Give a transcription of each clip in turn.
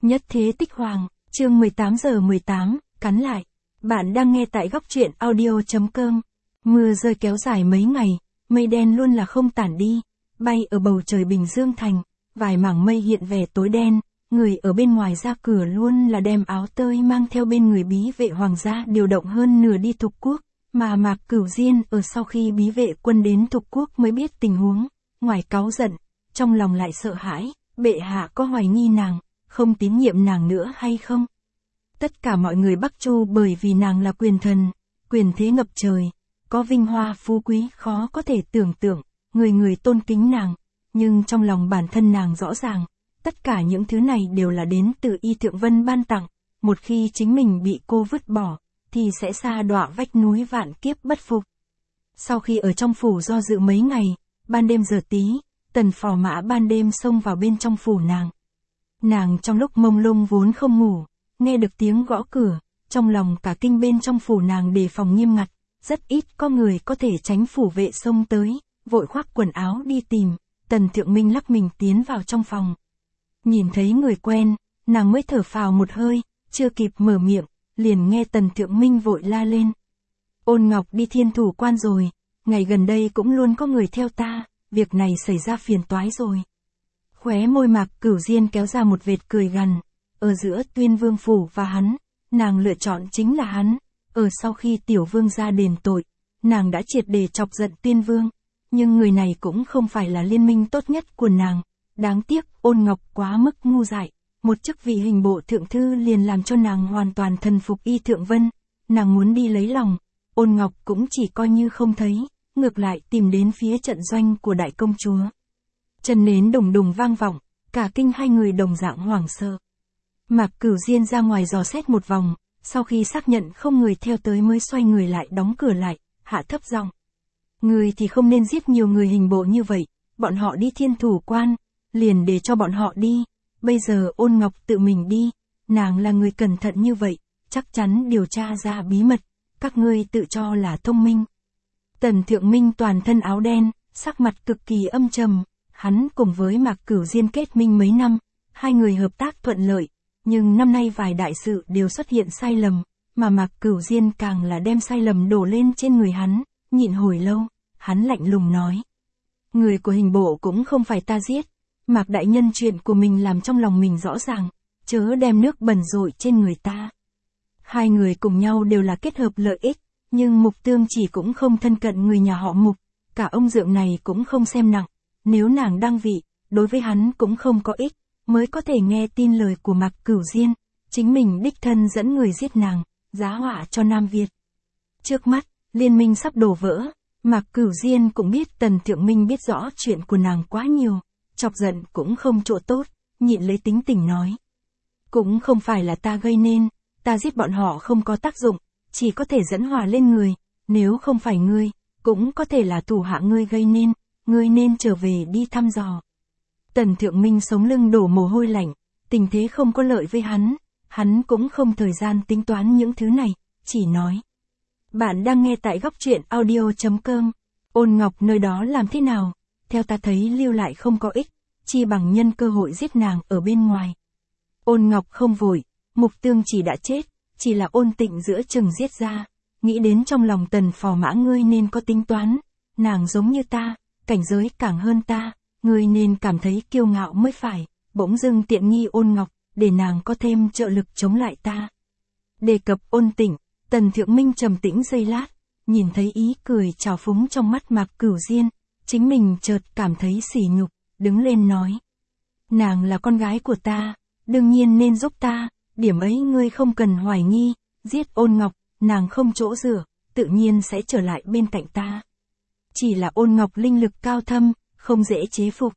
Nhất thế tích hoàng, chương 18:18, cắn lại. Bạn đang nghe tại góc truyện audio.com. Mưa rơi kéo dài mấy ngày, mây đen luôn là không tản đi, bay ở bầu trời Bình Dương thành, vài mảng mây hiện vẻ tối đen, người ở bên ngoài ra cửa luôn là đem áo tơi mang theo bên người bí vệ hoàng gia điều động hơn nửa đi Thục Quốc, mà Mạc Cửu Diên ở sau khi bí vệ quân đến Thục Quốc mới biết tình huống, ngoài cáu giận, trong lòng lại sợ hãi, bệ hạ có hoài nghi nàng, không tín nhiệm nàng nữa hay không? Tất cả mọi người Bắc Chu bởi vì nàng là quyền thần, quyền thế ngập trời, có vinh hoa phú quý khó có thể tưởng tượng, người người tôn kính nàng, nhưng trong lòng bản thân nàng rõ ràng, tất cả những thứ này đều là đến từ Y Thượng Vân ban tặng, một khi chính mình bị cô vứt bỏ, thì sẽ sa đọa vách núi vạn kiếp bất phục. Sau khi ở trong phủ do dự mấy ngày, ban đêm giờ tí, Tần Phò Mã ban đêm xông vào bên trong phủ nàng. Nàng trong lúc mông lung vốn không ngủ, nghe được tiếng gõ cửa, trong lòng cả kinh bên trong phủ nàng đề phòng nghiêm ngặt, rất ít có người có thể tránh phủ vệ xông tới, vội khoác quần áo đi tìm, Tần Thượng Minh lắc mình tiến vào trong phòng. Nhìn thấy người quen, nàng mới thở phào một hơi, chưa kịp mở miệng, liền nghe Tần Thượng Minh vội la lên. Ôn Ngọc đi Thiên Thủ Quan rồi, ngày gần đây cũng luôn có người theo ta, việc này xảy ra phiền toái rồi. Khóe môi Mạc Cửu Diên kéo ra một vệt cười gằn, ở giữa Tuyên Vương phủ và hắn, nàng lựa chọn chính là hắn, ở sau khi Tiểu Vương ra đền tội, nàng đã triệt để chọc giận Tuyên Vương, nhưng người này cũng không phải là liên minh tốt nhất của nàng, đáng tiếc Ôn Ngọc quá mức ngu dại, một chức vị hình bộ thượng thư liền làm cho nàng hoàn toàn thần phục Y Thượng Vân, nàng muốn đi lấy lòng, Ôn Ngọc cũng chỉ coi như không thấy, ngược lại tìm đến phía trận doanh của đại công chúa. Chân nến đùng đùng vang vọng, cả kinh hai người đồng dạng hoảng sợ. Mạc Cửu Diên ra ngoài dò xét một vòng, sau khi xác nhận không người theo tới mới xoay người lại đóng cửa lại, hạ thấp giọng. Người thì không nên giết nhiều người hình bộ như vậy, bọn họ đi Thiên Thủ Quan, liền để cho bọn họ đi, bây giờ Ôn Ngọc tự mình đi, nàng là người cẩn thận như vậy, chắc chắn điều tra ra bí mật, các ngươi tự cho là thông minh. Tần Thượng Minh toàn thân áo đen, sắc mặt cực kỳ âm trầm, hắn cùng với Mạc Cửu Diên kết minh mấy năm, hai người hợp tác thuận lợi, nhưng năm nay vài đại sự đều xuất hiện sai lầm, mà Mạc Cửu Diên càng là đem sai lầm đổ lên trên người hắn, nhịn hồi lâu, hắn lạnh lùng nói. Người của hình bộ cũng không phải ta giết, Mạc đại nhân chuyện của mình làm trong lòng mình rõ ràng, chớ đem nước bẩn rội trên người ta. Hai người cùng nhau đều là kết hợp lợi ích, nhưng Mục Tương chỉ cũng không thân cận người nhà họ Mục, cả ông Dượng này cũng không xem nặng, nếu nàng đăng vị, đối với hắn cũng không có ích, mới có thể nghe tin lời của Mạc Cửu Diên, chính mình đích thân dẫn người giết nàng, giá họa cho Nam Việt. Trước mắt, liên minh sắp đổ vỡ, Mạc Cửu Diên cũng biết Tần Thượng Minh biết rõ chuyện của nàng quá nhiều, chọc giận cũng không chỗ tốt, nhịn lấy tính tình nói. Cũng không phải là ta gây nên, ta giết bọn họ không có tác dụng, chỉ có thể dẫn hỏa lên người, nếu không phải ngươi, cũng có thể là thủ hạ ngươi gây nên, ngươi nên trở về đi thăm dò. Tần Thượng Minh sống lưng đổ mồ hôi lạnh, tình thế không có lợi với hắn cũng không thời gian tính toán những thứ này, chỉ nói. Bạn đang nghe tại góc truyện audio.com, Ôn Ngọc nơi đó làm thế nào, theo ta thấy lưu lại không có ích, chi bằng nhân cơ hội giết nàng ở bên ngoài. Ôn Ngọc không vội, Mục Tương chỉ đã chết, chỉ là Ôn Tịnh giữa chừng giết ra, nghĩ đến trong lòng Tần Phò Mã ngươi nên có tính toán, nàng giống như ta, cảnh giới càng hơn ta, ngươi nên cảm thấy kiêu ngạo mới phải, bỗng dưng tiện nghi Ôn Ngọc, để nàng có thêm trợ lực chống lại ta. Đề cập Ôn Tịnh, Tần Thượng Minh trầm tĩnh giây lát, nhìn thấy ý cười trào phúng trong mắt Mạc Cửu Diên, chính mình chợt cảm thấy sỉ nhục, đứng lên nói. Nàng là con gái của ta, đương nhiên nên giúp ta, điểm ấy ngươi không cần hoài nghi, giết Ôn Ngọc, nàng không chỗ dựa, tự nhiên sẽ trở lại bên cạnh ta. Chỉ là Ôn Ngọc linh lực cao thâm, không dễ chế phục.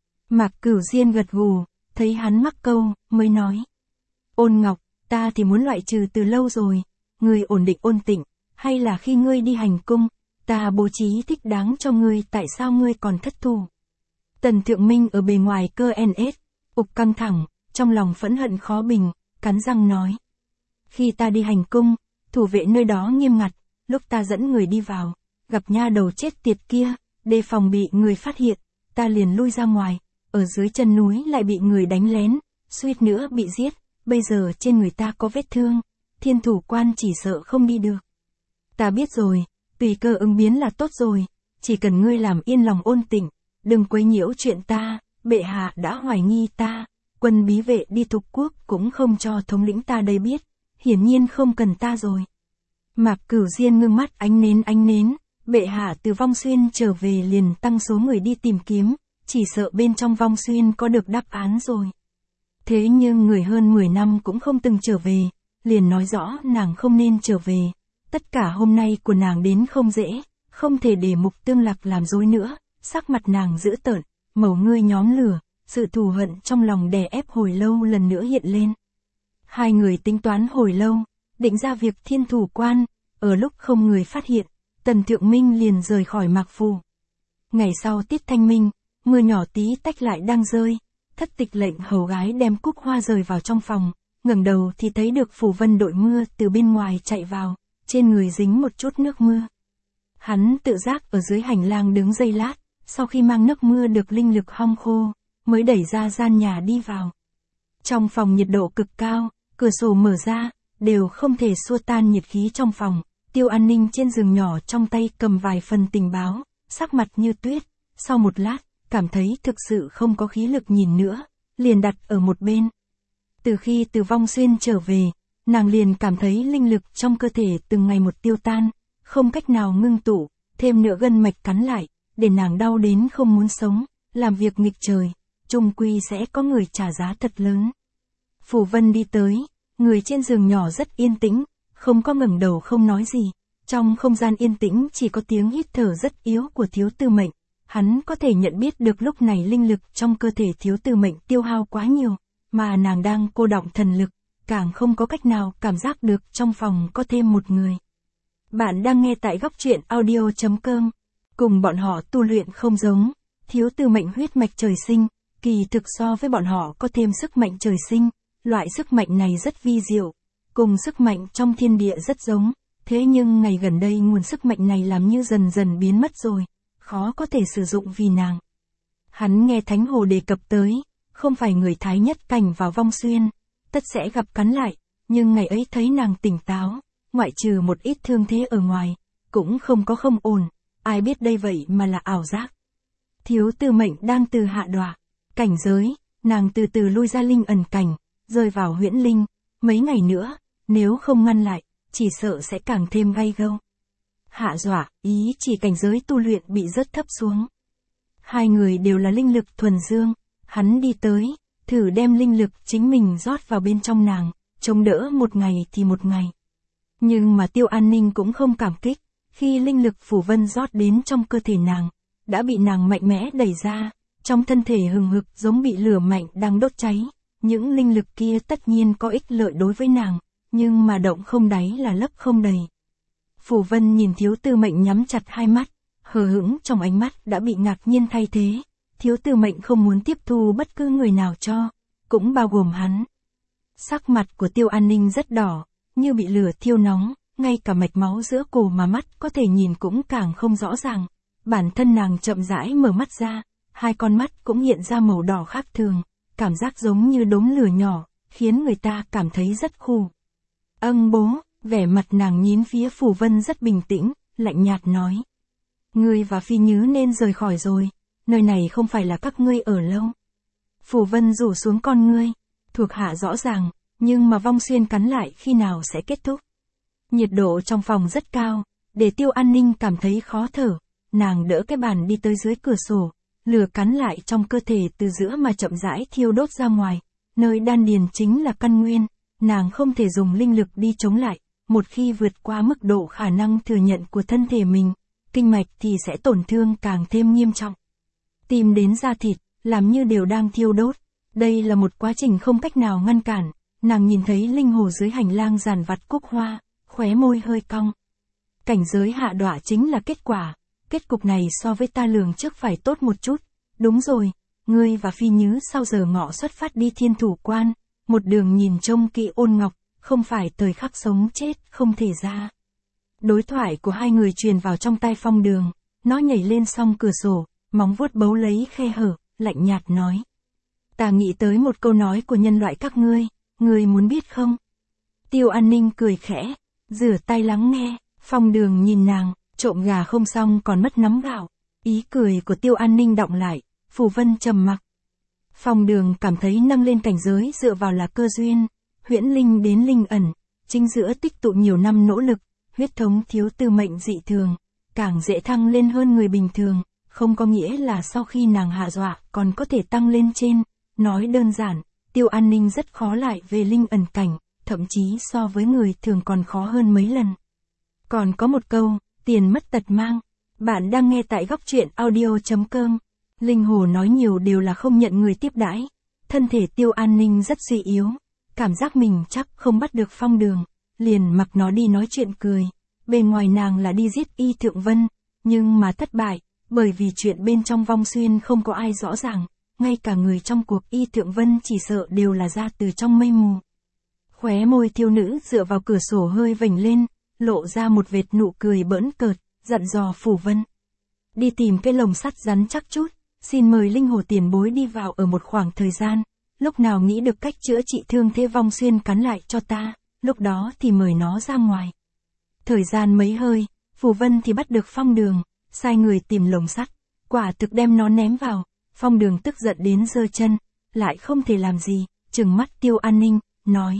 Mạc Cửu Diên gật gù, thấy hắn mắc câu, mới nói. Ôn Ngọc, ta thì muốn loại trừ từ lâu rồi, ngươi ổn định Ôn Tịnh, hay là khi ngươi đi hành cung, ta bố trí thích đáng cho ngươi, tại sao ngươi còn thất thủ. Tần Thượng Minh ở bề ngoài cơ NS, ục căng thẳng, trong lòng phẫn hận khó bình, cắn răng nói. Khi ta đi hành cung, thủ vệ nơi đó nghiêm ngặt, lúc ta dẫn người đi vào, gặp nha đầu chết tiệt kia, đề phòng bị người phát hiện, ta liền lui ra ngoài, ở dưới chân núi lại bị người đánh lén, suýt nữa bị giết, bây giờ trên người ta có vết thương, Thiên Thủ Quan chỉ sợ không đi được. Ta biết rồi, tùy cơ ứng biến là tốt rồi, chỉ cần ngươi làm yên lòng ôn tĩnh, đừng quấy nhiễu chuyện ta, bệ hạ đã hoài nghi ta, quân bí vệ đi thục quốc cũng không cho thống lĩnh ta đây biết, hiển nhiên không cần ta rồi. Mạc Cửu Diên ngưng mắt ánh nến, bệ hạ từ Vong Xuyên trở về liền tăng số người đi tìm kiếm, chỉ sợ bên trong Vong Xuyên có được đáp án rồi. Thế nhưng người hơn 10 năm cũng không từng trở về, liền nói rõ nàng không nên trở về, tất cả hôm nay của nàng đến không dễ, không thể để Mục Tương Lạc làm dối nữa, sắc mặt nàng dữ tợn, màu ngươi nhóm lửa, sự thù hận trong lòng đè ép hồi lâu lần nữa hiện lên. Hai người tính toán hồi lâu, định ra việc Thiên Thủ Quan, ở lúc không người phát hiện, Tần Thượng Minh liền rời khỏi Mạc Phủ. Ngày sau tiết thanh minh, mưa nhỏ tí tách lại đang rơi, Thất Tịch lệnh hầu gái đem cúc hoa rời vào trong phòng, ngẩng đầu thì thấy được Phù Vân đội mưa từ bên ngoài chạy vào, trên người dính một chút nước mưa. Hắn tự giác ở dưới hành lang đứng giây lát, sau khi mang nước mưa được linh lực hong khô, mới đẩy ra gian nhà đi vào. Trong phòng nhiệt độ cực cao, cửa sổ mở ra, đều không thể xua tan nhiệt khí trong phòng. Tiêu An Ninh trên giường nhỏ trong tay cầm vài phần tình báo, sắc mặt như tuyết, sau một lát, cảm thấy thực sự không có khí lực nhìn nữa, liền đặt ở một bên. Từ khi từ Vong Xuyên trở về, nàng liền cảm thấy linh lực trong cơ thể từng ngày một tiêu tan, không cách nào ngưng tụ, thêm nữa gân mạch cắn lại, để nàng đau đến không muốn sống, làm việc nghịch trời, chung quy sẽ có người trả giá thật lớn. Phù Vân đi tới, người trên giường nhỏ rất yên tĩnh, không có ngẩng đầu không nói gì, trong không gian yên tĩnh chỉ có tiếng hít thở rất yếu của Thiếu Tư Mệnh, hắn có thể nhận biết được lúc này linh lực trong cơ thể Thiếu Tư Mệnh tiêu hao quá nhiều, mà nàng đang cô đọng thần lực, càng không có cách nào cảm giác được trong phòng có thêm một người. Bạn đang nghe tại góc truyện audio.com, cùng bọn họ tu luyện không giống, Thiếu Tư Mệnh huyết mạch trời sinh, kỳ thực so với bọn họ có thêm sức mạnh trời sinh, loại sức mạnh này rất vi diệu, cùng sức mạnh trong thiên địa rất giống, thế nhưng ngày gần đây nguồn sức mạnh này làm như dần dần biến mất rồi, khó có thể sử dụng vì nàng. Hắn nghe Thánh Hồ đề cập tới, không phải người Thái Nhất Cảnh vào Vong Xuyên, tất sẽ gặp cắn lại, nhưng ngày ấy thấy nàng tỉnh táo, ngoại trừ một ít thương thế ở ngoài, cũng không có không ổn, ai biết đây vậy mà là ảo giác. Thiếu Tư Mệnh đang từ hạ đọa, cảnh giới, nàng từ từ lui ra linh ẩn cảnh, rơi vào huyễn linh, mấy ngày nữa, nếu không ngăn lại, chỉ sợ sẽ càng thêm gay gâu. Hạ dọa, ý chỉ cảnh giới tu luyện bị rất thấp xuống. Hai người đều là linh lực thuần dương, hắn đi tới, thử đem linh lực chính mình rót vào bên trong nàng, chống đỡ một ngày thì một ngày. Nhưng mà Tiêu An Ninh cũng không cảm kích, khi linh lực Phù Vân rót đến trong cơ thể nàng, đã bị nàng mạnh mẽ đẩy ra, trong thân thể hừng hực giống bị lửa mạnh đang đốt cháy. Những linh lực kia tất nhiên có ích lợi đối với nàng, nhưng mà động không đáy là lấp không đầy. Phù Vân nhìn Thiếu Tư Mệnh nhắm chặt hai mắt, hờ hững trong ánh mắt đã bị ngạc nhiên thay thế. Thiếu Tư Mệnh không muốn tiếp thu bất cứ người nào cho, cũng bao gồm hắn. Sắc mặt của Tiêu An Ninh rất đỏ, như bị lửa thiêu nóng, ngay cả mạch máu giữa cổ mà mắt có thể nhìn cũng càng không rõ ràng. Bản thân nàng chậm rãi mở mắt ra, hai con mắt cũng hiện ra màu đỏ khác thường, cảm giác giống như đốm lửa nhỏ, khiến người ta cảm thấy rất khù. Bố, vẻ mặt nàng nhín phía Phù Vân rất bình tĩnh, lạnh nhạt nói. Ngươi và Phi Nhứ nên rời khỏi rồi, nơi này không phải là các ngươi ở lâu. Phù Vân rủ xuống con ngươi, thuộc hạ rõ ràng, nhưng mà Vong Xuyên cắn lại khi nào sẽ kết thúc. Nhiệt độ trong phòng rất cao, để Tiêu An Ninh cảm thấy khó thở, nàng đỡ cái bàn đi tới dưới cửa sổ, lửa cắn lại trong cơ thể từ giữa mà chậm rãi thiêu đốt ra ngoài, nơi đan điền chính là căn nguyên, nàng không thể dùng linh lực đi chống lại, một khi vượt qua mức độ khả năng thừa nhận của thân thể mình, kinh mạch thì sẽ tổn thương càng thêm nghiêm trọng. Tìm đến da thịt, làm như đều đang thiêu đốt, đây là một quá trình không cách nào ngăn cản, nàng nhìn thấy linh hồ dưới hành lang giàn vặt cúc hoa, khóe môi hơi cong. Cảnh giới hạ đọa chính là kết quả. Kết cục này so với ta lường trước phải tốt một chút. Đúng rồi, ngươi và Phi Nhứ sau giờ ngọ xuất phát đi Thiên Thủ Quan, một đường nhìn trông kỹ Ôn Ngọc, không phải thời khắc sống chết không thể ra. Đối thoại của hai người truyền vào trong tai Phong Đường, nó nhảy lên song cửa sổ, móng vuốt bấu lấy khe hở, lạnh nhạt nói. Ta nghĩ tới một câu nói của nhân loại các ngươi, Ngươi muốn biết không? Tiêu An Ninh cười khẽ, rửa tay lắng nghe. Phong Đường nhìn nàng, trộm gà không xong còn mất nắm gạo. Ý cười của Tiêu An Ninh đọng lại, Phù Vân trầm mặc. Phong Đường cảm thấy nâng lên cảnh giới dựa vào là cơ duyên, huyễn linh đến linh ẩn, chính giữa tích tụ nhiều năm nỗ lực, huyết thống thiếu tư mệnh dị thường, càng dễ thăng lên hơn người bình thường, không có nghĩa là sau khi nàng hạ dọa còn có thể tăng lên trên. Nói đơn giản, Tiêu An Ninh rất khó lại về linh ẩn cảnh, thậm chí so với người thường còn khó hơn mấy lần. Còn có một câu, tiền mất tật mang. Bạn đang nghe tại góc truyện audio.com. Linh Hồ nói nhiều đều là không nhận người tiếp đãi. Thân thể Tiêu An Ninh rất suy yếu, cảm giác mình chắc không bắt được Phong Đường, liền mặc nó đi nói chuyện cười. Bên ngoài nàng là đi giết Y Thượng Vân, nhưng mà thất bại, bởi vì chuyện bên trong Vong Xuyên không có ai rõ ràng, ngay cả người trong cuộc Y Thượng Vân chỉ sợ đều là ra từ trong mây mù. Khóe môi thiếu nữ dựa vào cửa sổ hơi vểnh lên, lộ ra một vệt nụ cười bỡn cợt, dặn dò Phù Vân. Đi tìm cái lồng sắt rắn chắc chút, xin mời Linh Hồ tiền bối đi vào ở một khoảng thời gian, lúc nào nghĩ được cách chữa trị thương thế Vong Xuyên cắn lại cho ta, lúc đó thì mời nó ra ngoài. Thời gian mấy hơi, Phù Vân thì bắt được Phong Đường, sai người tìm lồng sắt, quả thực đem nó ném vào. Phong Đường tức giận đến giơ chân, lại không thể làm gì, trừng mắt Tiêu An Ninh, nói.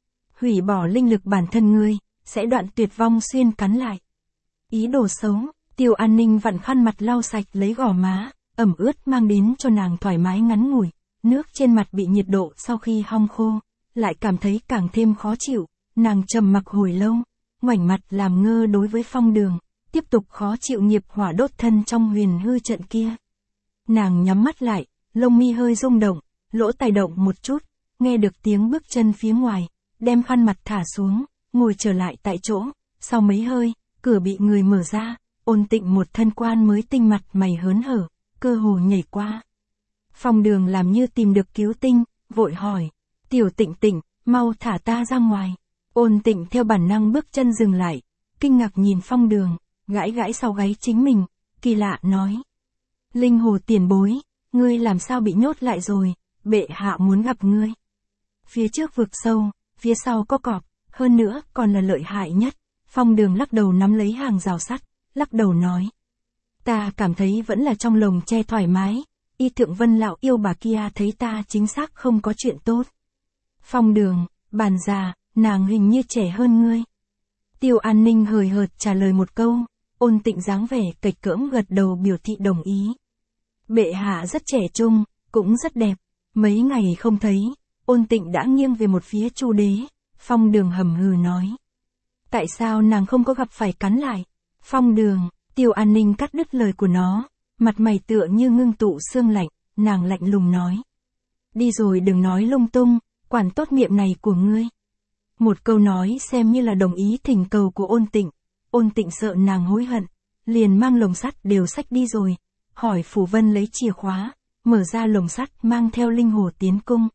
Hủy bỏ linh lực bản thân ngươi, sẽ đoạn tuyệt Vong Xuyên cắn lại. Ý đồ xấu, Tiêu An Ninh vặn khăn mặt lau sạch lấy gò má, ẩm ướt mang đến cho nàng thoải mái ngắn ngủi, nước trên mặt bị nhiệt độ sau khi hong khô, lại cảm thấy càng thêm khó chịu, nàng trầm mặc hồi lâu, ngoảnh mặt làm ngơ đối với Phong Đường, tiếp tục khó chịu nghiệp hỏa đốt thân trong huyền hư trận kia. Nàng nhắm mắt lại, lông mi hơi rung động, lỗ tai động một chút, nghe được tiếng bước chân phía ngoài, đem khăn mặt thả xuống, ngồi trở lại tại chỗ, sau mấy hơi, cửa bị người mở ra, Ôn Tịnh một thân quan mới tinh mặt mày hớn hở, cơ hồ nhảy qua. Phong Đường làm như tìm được cứu tinh, vội hỏi, Tiểu Tịnh Tịnh, mau thả ta ra ngoài. Ôn Tịnh theo bản năng bước chân dừng lại, kinh ngạc nhìn Phong Đường, gãi gãi sau gáy chính mình, kỳ lạ nói. Linh Hồ tiền bối, ngươi làm sao bị nhốt lại rồi, bệ hạ muốn gặp ngươi. Phía trước vực sâu, phía sau có cọp, hơn nữa còn là lợi hại nhất. Phong Đường lắc đầu nắm lấy hàng rào sắt, lắc đầu nói. Ta cảm thấy vẫn là trong lồng tre thoải mái, Y Thượng Vân lão yêu bà kia thấy ta chính xác không có chuyện tốt. Phong Đường, bàn già, nàng hình như trẻ hơn ngươi. Tiêu An Ninh hời hợt trả lời một câu, Ôn Tịnh dáng vẻ cạch cỡm gật đầu biểu thị đồng ý. Bệ hạ rất trẻ trung, cũng rất đẹp, mấy ngày không thấy, Ôn Tịnh đã nghiêng về một phía Chu Đế. Phong Đường hầm hừ nói. Tại sao nàng không có gặp phải cắn lại? Phong Đường, Tiêu An Ninh cắt đứt lời của nó, mặt mày tựa như ngưng tụ sương lạnh, nàng lạnh lùng nói. Đi rồi đừng nói lung tung, quản tốt miệng này của ngươi. Một câu nói xem như là đồng ý thỉnh cầu của Ôn Tịnh. Ôn Tịnh sợ nàng hối hận, liền mang lồng sắt đều xách đi rồi, hỏi Phù Vân lấy chìa khóa, mở ra lồng sắt mang theo Linh Hồ tiến cung.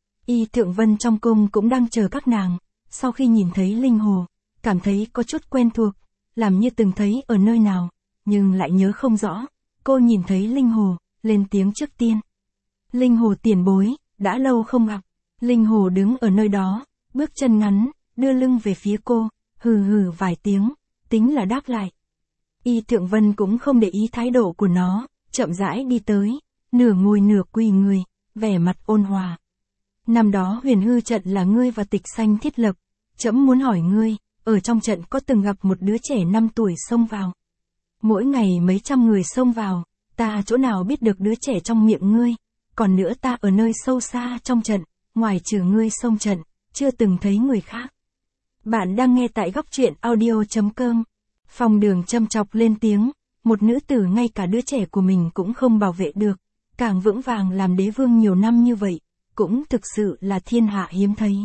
Y Thượng Vân trong cung cũng đang chờ các nàng, sau khi nhìn thấy Linh Hồ, cảm thấy có chút quen thuộc, làm như từng thấy ở nơi nào, nhưng lại nhớ không rõ. Cô nhìn thấy Linh Hồ, lên tiếng trước tiên. Linh Hồ tiền bối, đã lâu không gặp. Linh Hồ đứng ở nơi đó, bước chân ngắn, đưa lưng về phía cô, hừ hừ vài tiếng, tính là đáp lại. Y Thượng Vân cũng không để ý thái độ của nó, chậm rãi đi tới, nửa ngồi nửa quỳ người, vẻ mặt ôn hòa. Năm đó huyền hư trận là ngươi và Tịch Xanh thiết lập, trẫm muốn hỏi ngươi, ở trong trận có từng gặp một đứa trẻ 5 tuổi xông vào. Mỗi ngày mấy trăm người xông vào, ta chỗ nào biết được đứa trẻ trong miệng ngươi, còn nữa ta ở nơi sâu xa trong trận, ngoài trừ ngươi xông trận, chưa từng thấy người khác. Bạn đang nghe tại góc truyện audio.com. Phong Đường châm chọc lên tiếng, một nữ tử ngay cả đứa trẻ của mình cũng không bảo vệ được, càng vững vàng làm đế vương nhiều năm như vậy, cũng thực sự là thiên hạ hiếm thấy.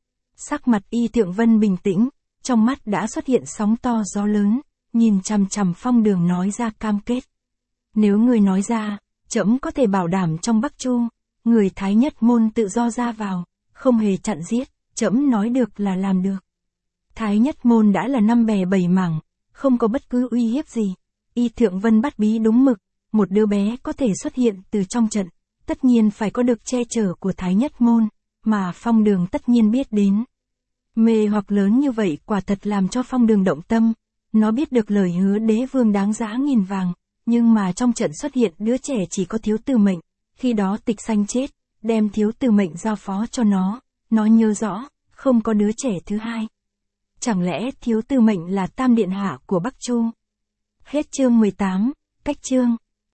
Sắc mặt Y Thượng Vân bình tĩnh, trong mắt đã xuất hiện sóng to gió lớn, nhìn chằm chằm Phong Đường nói ra cam kết. Nếu người nói ra, trẫm có thể bảo đảm trong Bắc Chu, người Thái Nhất môn tự do ra vào, không hề chặn giết, trẫm nói được là làm được. Thái Nhất môn đã là 5 bè 7 mảng, không có bất cứ uy hiếp gì. Y Thượng Vân bắt bí đúng mực, một đứa bé có thể xuất hiện từ trong trận, tất nhiên phải có được che chở của Thái Nhất môn, mà Phong Đường tất nhiên biết đến. Mê hoặc lớn như vậy quả thật làm cho Phong Đường động tâm, nó biết được lời hứa đế vương đáng giá nghìn vàng, nhưng mà trong trận xuất hiện đứa trẻ chỉ có Thiếu Từ Mệnh, khi đó Tịch Xanh chết, đem Thiếu Từ Mệnh giao phó cho nó nhớ rõ, không có đứa trẻ thứ hai. Chẳng lẽ Thiếu Từ Mệnh là Tam Điện Hạ của Bắc Chu? Hết chương 18, cách chương.